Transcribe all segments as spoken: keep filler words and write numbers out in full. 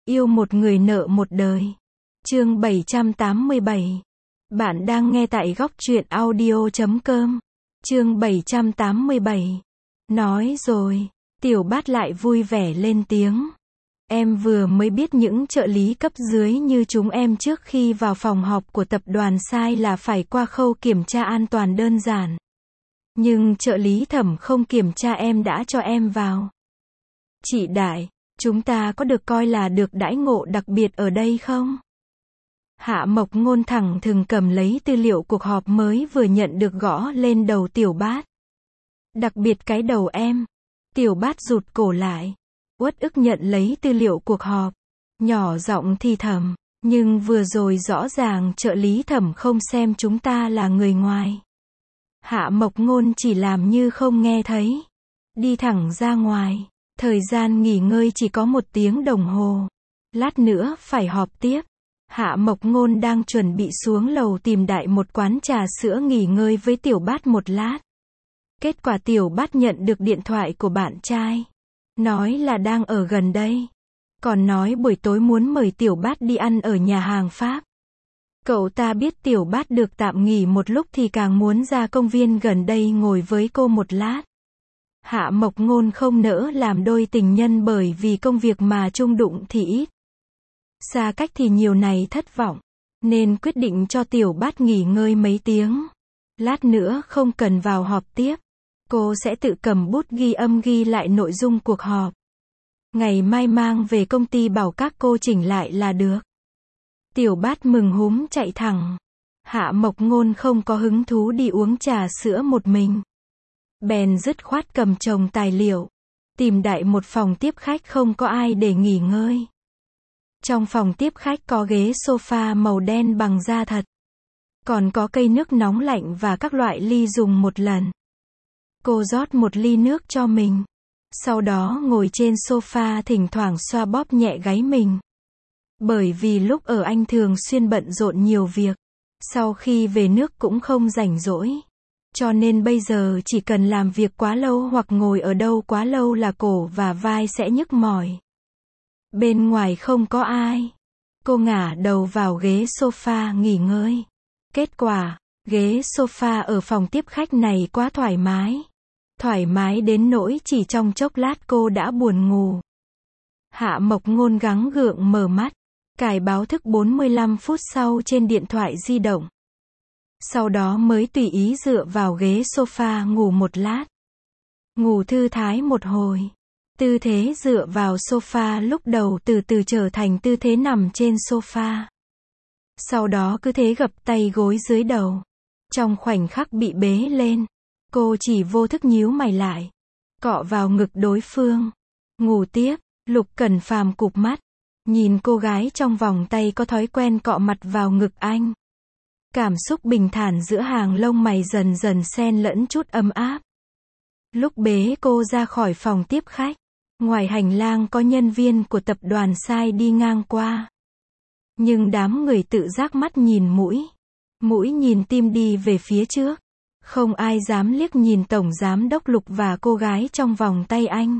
Yêu một người nợ một đời. Chương bảy trăm tám mươi bảy. Bạn đang nghe tại góc truyện audio chấm com. Chương bảy trăm tám mươi bảy. Nói rồi, Tiểu Bát lại vui vẻ lên tiếng. Em vừa mới biết những trợ lý cấp dưới như chúng em trước khi vào phòng họp của tập đoàn sai là phải qua khâu kiểm tra an toàn đơn giản. Nhưng trợ lý Thẩm không kiểm tra em đã cho em vào. Chị Đại, chúng ta có được coi là được đãi ngộ đặc biệt ở đây không? Hạ Mộc Ngôn thẳng thừng cầm lấy tư liệu cuộc họp mới vừa nhận được gõ lên đầu Tiểu Bát. Đặc biệt cái đầu em. Tiểu Bát rụt cổ lại, uất ức nhận lấy tư liệu cuộc họp, nhỏ giọng thì thầm, nhưng vừa rồi rõ ràng trợ lý Thẩm không xem chúng ta là người ngoài. Hạ Mộc Ngôn chỉ làm như không nghe thấy, đi thẳng ra ngoài. Thời gian nghỉ ngơi chỉ có một tiếng đồng hồ. Lát nữa phải họp tiếp. Hạ Mộc Ngôn đang chuẩn bị xuống lầu tìm đại một quán trà sữa nghỉ ngơi với Tiểu Bát một lát. Kết quả Tiểu Bát nhận được điện thoại của bạn trai. Nói là đang ở gần đây. Còn nói buổi tối muốn mời Tiểu Bát đi ăn ở nhà hàng Pháp. Cậu ta biết Tiểu Bát được tạm nghỉ một lúc thì càng muốn ra công viên gần đây ngồi với cô một lát. Hạ Mộc Ngôn không nỡ làm đôi tình nhân bởi vì công việc mà chung đụng thì ít. Xa cách thì nhiều này thất vọng. Nên quyết định cho Tiểu Bát nghỉ ngơi mấy tiếng. Lát nữa không cần vào họp tiếp. Cô sẽ tự cầm bút ghi âm ghi lại nội dung cuộc họp. Ngày mai mang về công ty bảo các cô chỉnh lại là được. Tiểu Bát mừng húm chạy thẳng. Hạ Mộc Ngôn không có hứng thú đi uống trà sữa một mình. Bèn dứt khoát cầm chồng tài liệu, tìm đại một phòng tiếp khách không có ai để nghỉ ngơi. Trong phòng tiếp khách có ghế sofa màu đen bằng da thật. Còn có cây nước nóng lạnh và các loại ly dùng một lần. Cô rót một ly nước cho mình. Sau đó ngồi trên sofa thỉnh thoảng xoa bóp nhẹ gáy mình. Bởi vì lúc ở Anh thường xuyên bận rộn nhiều việc. Sau khi về nước cũng không rảnh rỗi. Cho nên bây giờ chỉ cần làm việc quá lâu hoặc ngồi ở đâu quá lâu là cổ và vai sẽ nhức mỏi. Bên ngoài không có ai. Cô ngả đầu vào ghế sofa nghỉ ngơi. Kết quả, ghế sofa ở phòng tiếp khách này quá thoải mái. Thoải mái đến nỗi chỉ trong chốc lát cô đã buồn ngủ. Hạ Mộc Ngôn gắng gượng mở mắt, cài báo thức bốn mươi lăm phút sau trên điện thoại di động. Sau đó mới tùy ý dựa vào ghế sofa ngủ một lát. Ngủ thư thái một hồi. Tư thế dựa vào sofa lúc đầu từ từ trở thành tư thế nằm trên sofa. Sau đó cứ thế gập tay gối dưới đầu. Trong khoảnh khắc bị bế lên, cô chỉ vô thức nhíu mày lại. Cọ vào ngực đối phương. Ngủ tiếp, Lục Cẩn Phàm cụp mắt. Nhìn cô gái trong vòng tay có thói quen cọ mặt vào ngực anh. Cảm xúc bình thản giữa hàng lông mày dần dần xen lẫn chút ấm áp. Lúc bế cô ra khỏi phòng tiếp khách, ngoài hành lang có nhân viên của tập đoàn sai đi ngang qua. Nhưng đám người tự giác mắt nhìn mũi, mũi nhìn tim đi về phía trước. Không ai dám liếc nhìn Tổng Giám đốc Lục và cô gái trong vòng tay anh.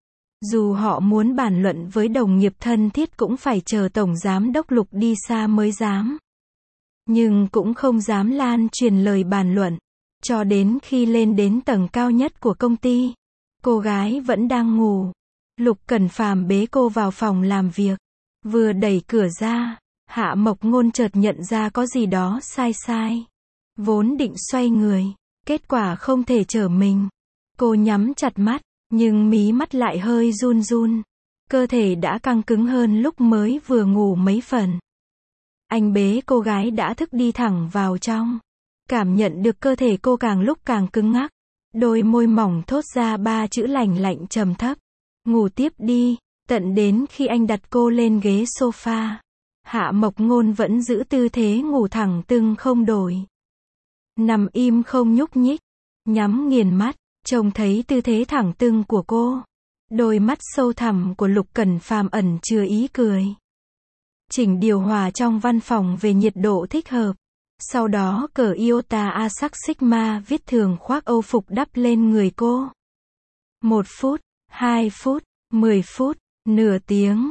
Dù họ muốn bàn luận với đồng nghiệp thân thiết cũng phải chờ Tổng Giám đốc Lục đi xa mới dám. Nhưng cũng không dám lan truyền lời bàn luận. Cho đến khi lên đến tầng cao nhất của công ty, cô gái vẫn đang ngủ. Lục Cẩn Phàm bế cô vào phòng làm việc. Vừa đẩy cửa ra, Hạ Mộc Ngôn chợt nhận ra có gì đó sai sai. Vốn định xoay người, kết quả không thể trở mình. Cô nhắm chặt mắt, nhưng mí mắt lại hơi run run. Cơ thể đã căng cứng hơn lúc mới vừa ngủ mấy phần. Anh bế cô gái đã thức đi thẳng vào trong. Cảm nhận được cơ thể cô càng lúc càng cứng ngắc. Đôi môi mỏng thốt ra ba chữ lành lạnh trầm thấp. Ngủ tiếp đi. Tận đến khi anh đặt cô lên ghế sofa. Hạ Mộc Ngôn vẫn giữ tư thế ngủ thẳng tưng không đổi. Nằm im không nhúc nhích. Nhắm nghiền mắt. Trông thấy tư thế thẳng tưng của cô. Đôi mắt sâu thẳm của Lục Cẩn Phàm ẩn chứa ý cười. Chỉnh điều hòa trong văn phòng về nhiệt độ thích hợp. Sau đó cởi iota Asac Sigma viết thường khoác âu phục đắp lên người cô. Một phút, hai phút, mười phút, nửa tiếng.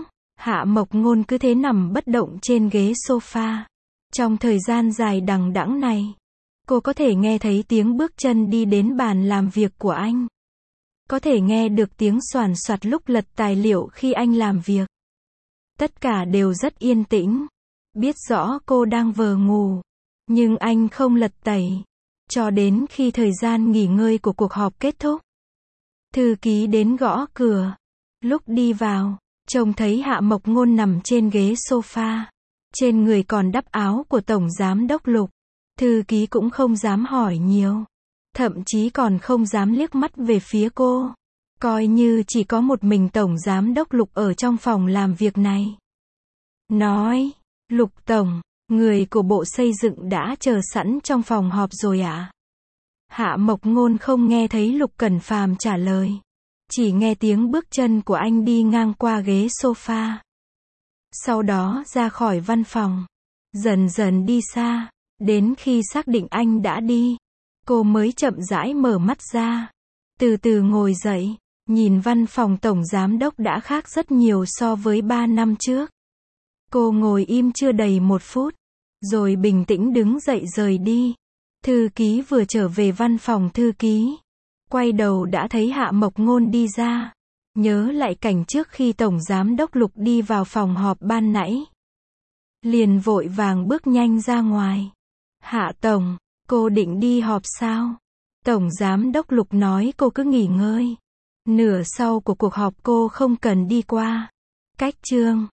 Hạ Mộc Ngôn cứ thế nằm bất động trên ghế sofa. Trong thời gian dài đằng đẵng này, cô có thể nghe thấy tiếng bước chân đi đến bàn làm việc của anh. Có thể nghe được tiếng soàn soạt lúc lật tài liệu khi anh làm việc. Tất cả đều rất yên tĩnh. Biết rõ cô đang vờ ngủ, nhưng anh không lật tẩy. Cho đến khi thời gian nghỉ ngơi của cuộc họp kết thúc, thư ký đến gõ cửa. Lúc đi vào, trông thấy Hạ Mộc Ngôn nằm trên ghế sofa. Trên người còn đắp áo của Tổng Giám đốc Lục. Thư ký cũng không dám hỏi nhiều. Thậm chí còn không dám liếc mắt về phía cô. Coi như chỉ có một mình Tổng Giám đốc Lục ở trong phòng làm việc này. Nói, Lục Tổng, người của Bộ Xây dựng đã chờ sẵn trong phòng họp rồi ạ. À? Hạ Mộc Ngôn không nghe thấy Lục Cẩn Phàm trả lời. Chỉ nghe tiếng bước chân của anh đi ngang qua ghế sofa. Sau đó ra khỏi văn phòng. Dần dần đi xa. Đến khi xác định anh đã đi, cô mới chậm rãi mở mắt ra. Từ từ ngồi dậy. Nhìn văn phòng Tổng Giám đốc đã khác rất nhiều so với ba năm trước. Cô ngồi im chưa đầy một phút. Rồi bình tĩnh đứng dậy rời đi. Thư ký vừa trở về văn phòng thư ký. Quay đầu đã thấy Hạ Mộc Ngôn đi ra. Nhớ lại cảnh trước khi Tổng Giám đốc Lục đi vào phòng họp ban nãy. Liền vội vàng bước nhanh ra ngoài. Hạ Tổng, cô định đi họp sao? Tổng Giám đốc Lục nói cô cứ nghỉ ngơi. Nửa sau của cuộc họp cô không cần đi qua. Cách chương.